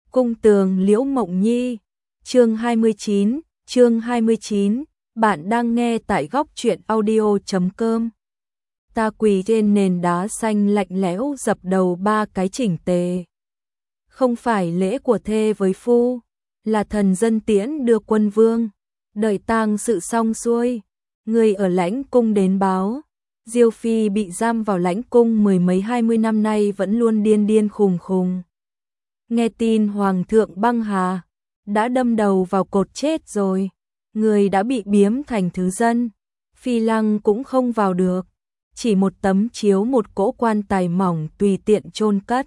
Cung tường Liễu Mộng Nhi, chương 29, bạn đang nghe tại góc truyện audio.com. Ta quỳ trên nền đá xanh lạnh lẽo dập đầu 3 cái chỉnh tề. Không phải lễ của thê với phu, là thần dân tiễn đưa quân vương. Đợi tang sự xong xuôi, người ở lãnh cung đến báo, Diêu phi bị giam vào lãnh cung 10 mấy 20 năm nay vẫn luôn điên điên khùng khùng. Nghe tin Hoàng thượng băng hà, đã đâm đầu vào cột chết rồi, người đã bị biếm thành thứ dân, phi lăng cũng không vào được, chỉ một tấm chiếu một cỗ quan tài mỏng tùy tiện chôn cất.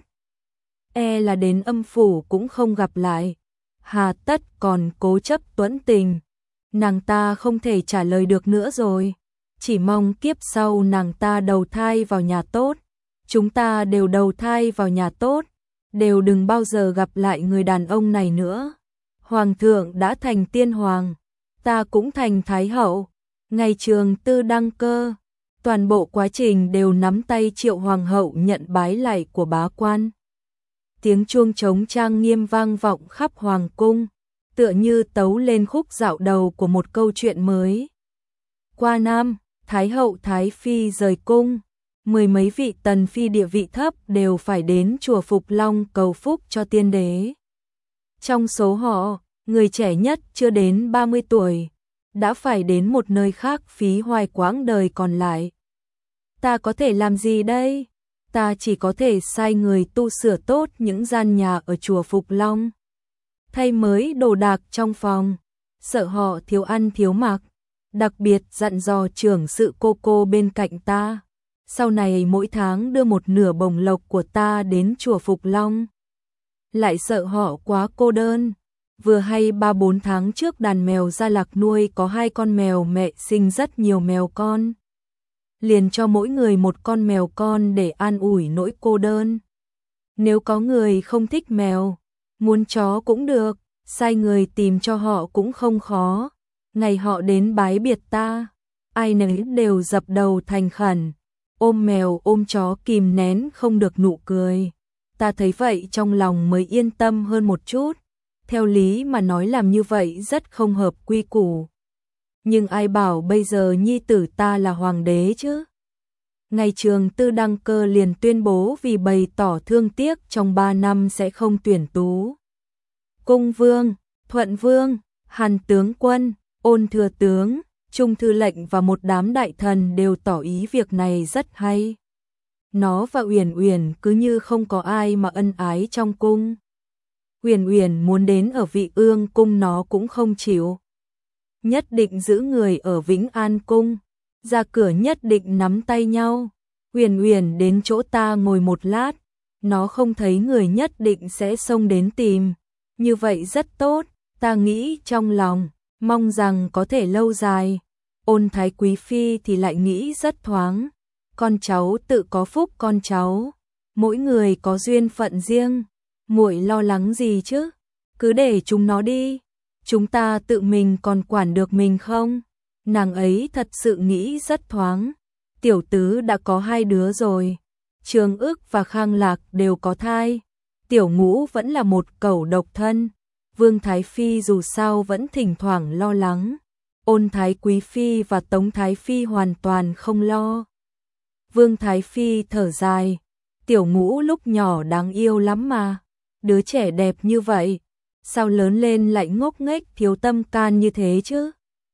Là đến âm phủ cũng không gặp lại, hà tất còn cố chấp tuẫn tình, nàng ta không thể trả lời được nữa rồi, chỉ mong kiếp sau nàng ta đầu thai vào nhà tốt, chúng ta đều đầu thai vào nhà tốt. Đều đừng bao giờ gặp lại người đàn ông này nữa. Hoàng thượng đã thành tiên hoàng, ta cũng thành thái hậu. Ngày Trường Tư đăng cơ, toàn bộ quá trình đều nắm tay Triệu hoàng hậu nhận bái lạy của bá quan. Tiếng chuông trống trang nghiêm vang vọng khắp hoàng cung, tựa như tấu lên khúc dạo đầu của một câu chuyện mới. Qua năm, thái hậu thái phi rời cung. 10 mấy vị tần phi địa vị thấp đều phải đến chùa Phục Long cầu phúc cho tiên đế. Trong số họ, người trẻ nhất chưa đến 30 tuổi, đã phải đến một nơi khác phí hoài quãng đời còn lại. Ta có thể làm gì đây? Ta chỉ có thể sai người tu sửa tốt những gian nhà ở chùa Phục Long. Thay mới đồ đạc trong phòng, sợ họ thiếu ăn thiếu mặc, đặc biệt dặn dò trưởng sự cô bên cạnh ta. Sau này mỗi tháng đưa một nửa bổng lộc của ta đến chùa Phục Long. Lại sợ họ quá cô đơn. Vừa hay 3-4 tháng trước đàn mèo Gia Lạc nuôi có 2 con mèo mẹ sinh rất nhiều mèo con. Liền cho mỗi người một con mèo con để an ủi nỗi cô đơn. Nếu có người không thích mèo, muốn chó cũng được, sai người tìm cho họ cũng không khó. Ngày họ đến bái biệt ta, ai nấy đều dập đầu thành khẩn. Ôm mèo ôm chó kìm nén không được nụ cười. Ta thấy vậy trong lòng mới yên tâm hơn một chút. Theo lý mà nói làm như vậy rất không hợp quy củ. Nhưng ai bảo bây giờ nhi tử ta là hoàng đế chứ? Ngày Trường Tư đăng cơ liền tuyên bố vì bày tỏ thương tiếc trong 3 năm sẽ không tuyển tú. Cung vương, Thuận vương, Hàn tướng quân, Ôn thừa tướng, Trung thư lệnh và một đám đại thần đều tỏ ý việc này rất hay. Nó và Uyển Uyển cứ như không có ai mà ân ái trong cung. Uyển Uyển muốn đến ở Vị Ương cung nó cũng không chịu. Nhất định giữ người ở Vĩnh An cung, ra cửa nhất định nắm tay nhau. Uyển Uyển đến chỗ ta ngồi một lát, nó không thấy người nhất định sẽ xông đến tìm. Như vậy rất tốt, ta nghĩ trong lòng, mong rằng có thể lâu dài. Ôn thái quý phi thì lại nghĩ rất thoáng, con cháu tự có phúc con cháu, mỗi người có duyên phận riêng, muội lo lắng gì chứ, cứ để chúng nó đi, chúng ta tự mình còn quản được mình không? Nàng ấy thật sự nghĩ rất thoáng, tiểu tứ đã có 2 đứa rồi, Trường Ức và Khang Lạc đều có thai, tiểu ngũ vẫn là một cẩu độc thân, Vương Thái Phi dù sao vẫn thỉnh thoảng lo lắng. Ôn Thái Quý Phi và Tống Thái Phi hoàn toàn không lo. Vương Thái Phi thở dài, tiểu ngũ lúc nhỏ đáng yêu lắm mà, đứa trẻ đẹp như vậy, sao lớn lên lại ngốc nghếch thiếu tâm can như thế chứ?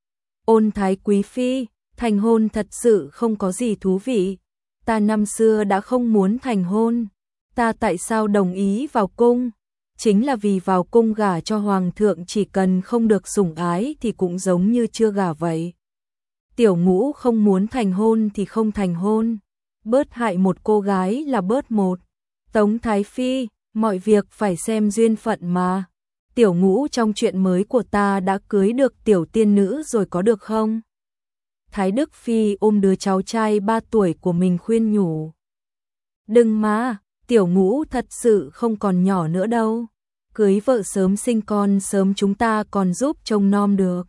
Ôn Thái Quý Phi, thành hôn thật sự không có gì thú vị, ta năm xưa đã không muốn thành hôn, ta tại sao đồng ý vào cung? Chính là vì vào cung gả cho hoàng thượng chỉ cần không được sủng ái thì cũng giống như chưa gả vậy. Tiểu ngũ không muốn thành hôn thì không thành hôn, bớt hại một cô gái là bớt một. Tống Thái Phi, mọi việc phải xem duyên phận mà. Tiểu ngũ trong chuyện mới của ta đã cưới được tiểu tiên nữ rồi có được không? Thái Đức Phi ôm đứa cháu trai 3 tuổi của mình khuyên nhủ. Đừng mà, tiểu ngũ thật sự không còn nhỏ nữa đâu. Cưới vợ sớm sinh con sớm chúng ta còn giúp trông nom được.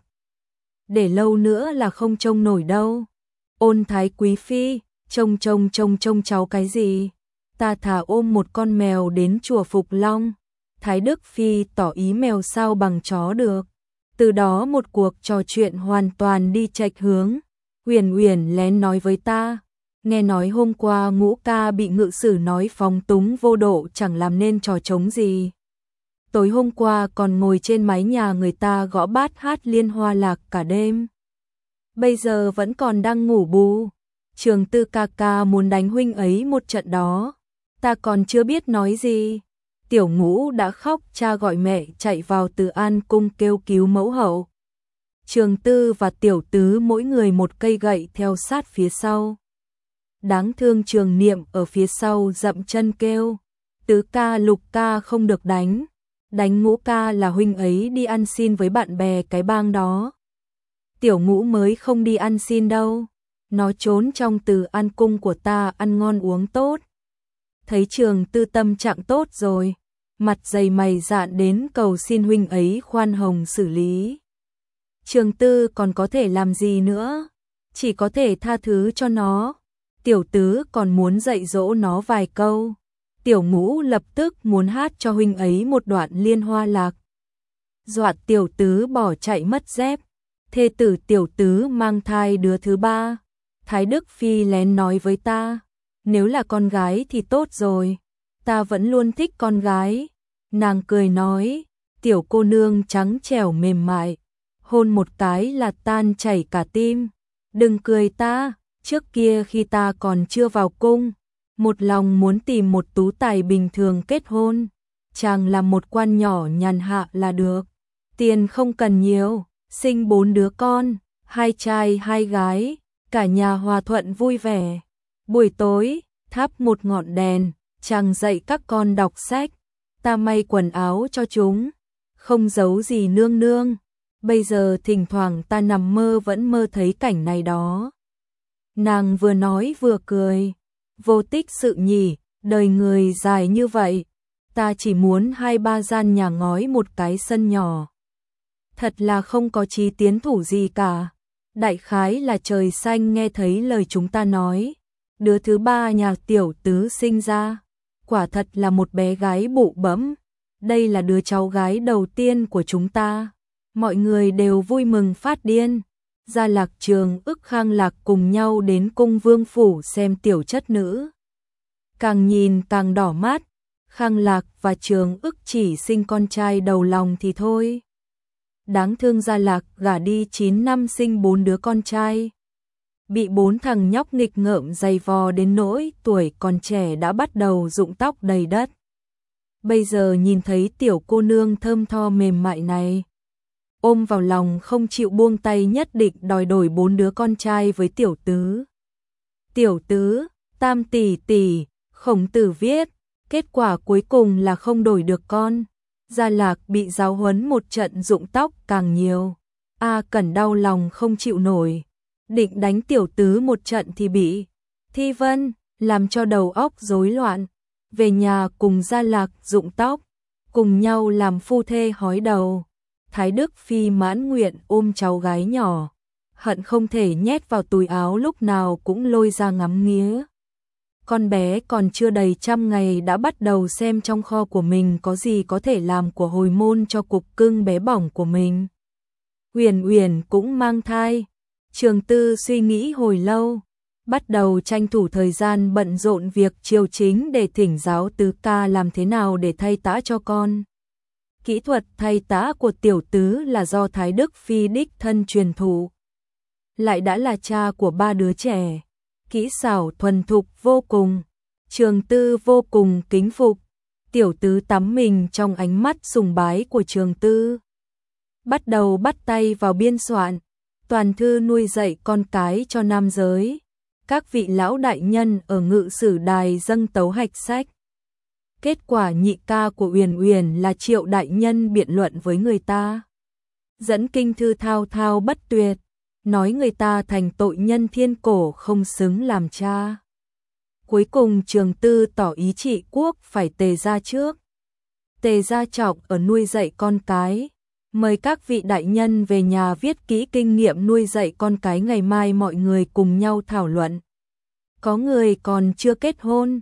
Để lâu nữa là không trông nổi đâu. Ôn Thái Quý Phi, trông cháu cái gì? Ta thà ôm một con mèo đến chùa Phục Long. Thái Đức Phi tỏ ý mèo sao bằng chó được. Từ đó một cuộc trò chuyện hoàn toàn đi chệch hướng. Uyển Uyển lén nói với ta, nghe nói hôm qua Ngũ ca bị ngự sử nói phóng túng vô độ chẳng làm nên trò trống gì. Tối hôm qua còn ngồi trên mái nhà người ta gõ bát hát liên hoa lạc cả đêm. Bây giờ vẫn còn đang ngủ bù. Trường Tư ca ca muốn đánh huynh ấy một trận đó. Ta còn chưa biết nói gì. Tiểu Ngũ đã khóc, cha gọi mẹ chạy vào Từ An cung kêu cứu mẫu hậu. Trường Tư và Tiểu Tứ mỗi người một cây gậy theo sát phía sau. Đáng thương Trường Niệm ở phía sau dậm chân kêu, Tứ ca Lục ca không được đánh. Đánh Ngũ ca là huynh ấy đi ăn xin với bạn bè cái bang đó. Tiểu Ngũ mới không đi ăn xin đâu. Nó trốn trong Từ An cung của ta ăn ngon uống tốt. Thấy Trường Tư tâm trạng tốt rồi, mặt dày mày dạn đến cầu xin huynh ấy khoan hồng xử lý. Trường Tư còn có thể làm gì nữa, chỉ có thể tha thứ cho nó. Tiểu Tứ còn muốn dạy dỗ nó vài câu. Tiểu Ngũ lập tức muốn hát cho huynh ấy một đoạn liên hoa lạc. Dọa Tiểu Tứ bỏ chạy mất dép. Thê tử Tiểu Tứ mang thai đứa thứ ba. Thái Đức Phi lén nói với ta, nếu là con gái thì tốt rồi, ta vẫn luôn thích con gái. Nàng cười nói, tiểu cô nương trắng trẻo mềm mại, hôn một cái là tan chảy cả tim. Đừng cười ta, trước kia khi ta còn chưa vào cung, một lòng muốn tìm một tú tài bình thường kết hôn, chàng làm một quan nhỏ nhàn hạ là được, tiền không cần nhiều, sinh 4 đứa con, 2 trai 2 gái, cả nhà hòa thuận vui vẻ. Buổi tối, thắp một ngọn đèn, chàng dạy các con đọc sách, ta may quần áo cho chúng, không giấu gì nương nương. Bây giờ thỉnh thoảng ta nằm mơ vẫn mơ thấy cảnh này đó. Nàng vừa nói vừa cười, vô tích sự nhỉ, đời người dài như vậy, ta chỉ muốn 2-3 gian nhà ngói một cái sân nhỏ. Thật là không có chí tiến thủ gì cả. Đại khái là trời xanh nghe thấy lời chúng ta nói. Đứa thứ ba nhà Tiểu Tứ sinh ra, quả thật là một bé gái bụ bẫm. Đây là đứa cháu gái đầu tiên của chúng ta. Mọi người đều vui mừng phát điên. Gia Lạc Trường ức Khang Lạc cùng nhau đến cung vương phủ xem tiểu chất nữ. Càng nhìn càng đỏ mắt. Khang Lạc và Trường ức chỉ sinh con trai đầu lòng thì thôi. Đáng thương Gia Lạc gả đi 9 năm sinh 4 đứa con trai. Bị 4 thằng nhóc nghịch ngợm giày vò đến nỗi tuổi còn trẻ đã bắt đầu rụng tóc đầy đất. Bây giờ nhìn thấy tiểu cô nương thơm tho mềm mại này, ôm vào lòng không chịu buông tay, nhất định đòi đổi 4 đứa con trai với Tiểu Tứ. Tiểu Tứ, Tam tỷ tỷ, Khổng Tử viết, kết quả cuối cùng là không đổi được con. Gia Lạc bị giáo huấn một trận rụng tóc càng nhiều. A Cẩn đau lòng không chịu nổi, định đánh Tiểu Tứ một trận thì bị Thi Vân làm cho đầu óc rối loạn. Về nhà cùng Gia Lạc rụng tóc, cùng nhau làm phu thê hói đầu. Thái Đức Phi mãn nguyện ôm cháu gái nhỏ, hận không thể nhét vào túi áo lúc nào cũng lôi ra ngắm nghía. Con bé còn chưa đầy 100 ngày đã bắt đầu xem trong kho của mình có gì có thể làm của hồi môn cho cục cưng bé bỏng của mình. Uyển Uyển cũng mang thai. Trường Tư suy nghĩ hồi lâu, bắt đầu tranh thủ thời gian bận rộn việc triều chính để thỉnh giáo Tứ ca làm thế nào để thay tã cho con. Kỹ thuật thay tã của Tiểu Tứ là do Thái Đức Phi đích thân truyền thụ. Lại đã là cha của 3 đứa trẻ, kỹ xảo thuần thục vô cùng. Trường Tư vô cùng kính phục. Tiểu Tứ tắm mình trong ánh mắt sùng bái của Trường Tư. Bắt đầu bắt tay vào biên soạn, toàn thư nuôi dạy con cái cho nam giới. Các vị lão đại nhân ở Ngự Sử Đài dâng tấu hạch sách. Kết quả nhị ca của Uyển Uyển là Triệu đại nhân biện luận với người ta. Dẫn kinh thư thao thao bất tuyệt, nói người ta thành tội nhân thiên cổ không xứng làm cha. Cuối cùng Trường Tư tỏ ý trị quốc phải Tề gia trước. Tề gia trọng ở nuôi dạy con cái. Mời các vị đại nhân về nhà viết kỹ kinh nghiệm nuôi dạy con cái, ngày mai mọi người cùng nhau thảo luận. Có người còn chưa kết hôn,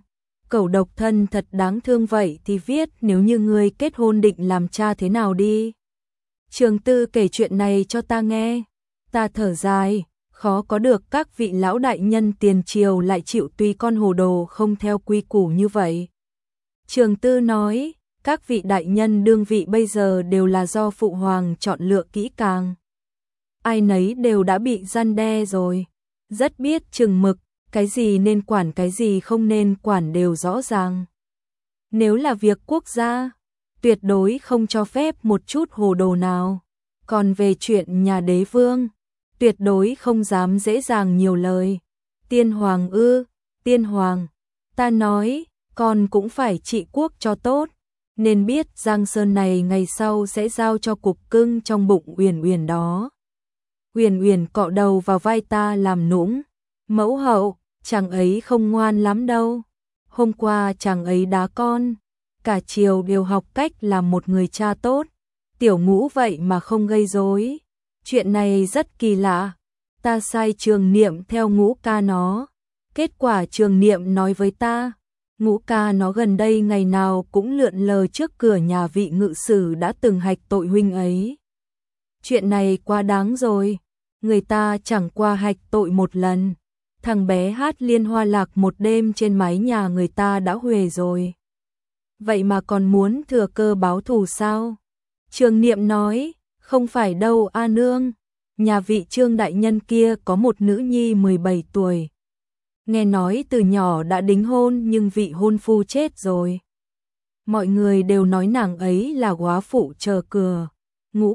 cẩu độc thân thật đáng thương, vậy thì viết nếu như ngươi kết hôn định làm cha thế nào đi. Trường Tư kể chuyện này cho ta nghe, ta thở dài, khó có được các vị lão đại nhân tiền triều lại chịu tùy con hồ đồ không theo quy củ như vậy. Trường Tư nói, các vị đại nhân đương vị bây giờ đều là do phụ hoàng chọn lựa kỹ càng. Ai nấy đều đã bị răn đe rồi, rất biết chừng mực, cái gì nên quản cái gì không nên quản đều rõ ràng. Nếu là việc quốc gia, tuyệt đối không cho phép một chút hồ đồ nào. Còn về chuyện nhà đế vương, tuyệt đối không dám dễ dàng nhiều lời. Tiên hoàng ư, tiên hoàng, ta nói, con cũng phải trị quốc cho tốt, nên biết Giang Sơn này ngày sau sẽ giao cho cục cưng trong bụng Uyển Uyển đó. Uyển Uyển cọ đầu vào vai ta làm nũng, mẫu hậu, chàng ấy không ngoan lắm đâu. Hôm qua chàng ấy đá con, cả chiều đều học cách làm một người cha tốt. Tiểu Ngũ vậy mà không gây rối. Chuyện này rất kỳ lạ. Ta sai Trường Niệm theo Ngũ ca nó. Kết quả Trường Niệm nói với ta, Ngũ ca nó gần đây ngày nào cũng lượn lờ trước cửa nhà vị ngự sử đã từng hạch tội huynh ấy. Chuyện này quá đáng rồi. Người ta chẳng qua hạch tội một lần. Thằng bé hát liên hoa lạc một đêm trên mái nhà người ta đã huề rồi. Vậy mà còn muốn thừa cơ báo thù sao? Trường Niệm nói, không phải đâu a nương. Nhà vị Trương đại nhân kia có một nữ nhi 17 tuổi. Nghe nói từ nhỏ đã đính hôn nhưng vị hôn phu chết rồi. Mọi người đều nói nàng ấy là góa phụ chờ cửa. Ngũ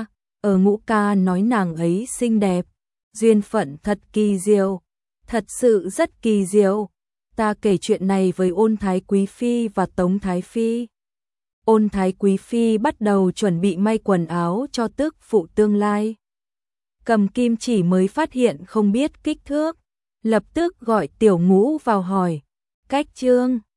ca nói nàng ấy xinh đẹp. Duyên phận thật kỳ diệu. Thật sự rất kỳ diệu. Ta kể chuyện này với Ôn Thái Quý Phi và Tống Thái Phi. Ôn Thái Quý Phi bắt đầu chuẩn bị may quần áo cho tước phụ tương lai. Cầm kim chỉ mới phát hiện không biết kích thước. Lập tức gọi Tiểu Ngũ vào hỏi. Cách Trương.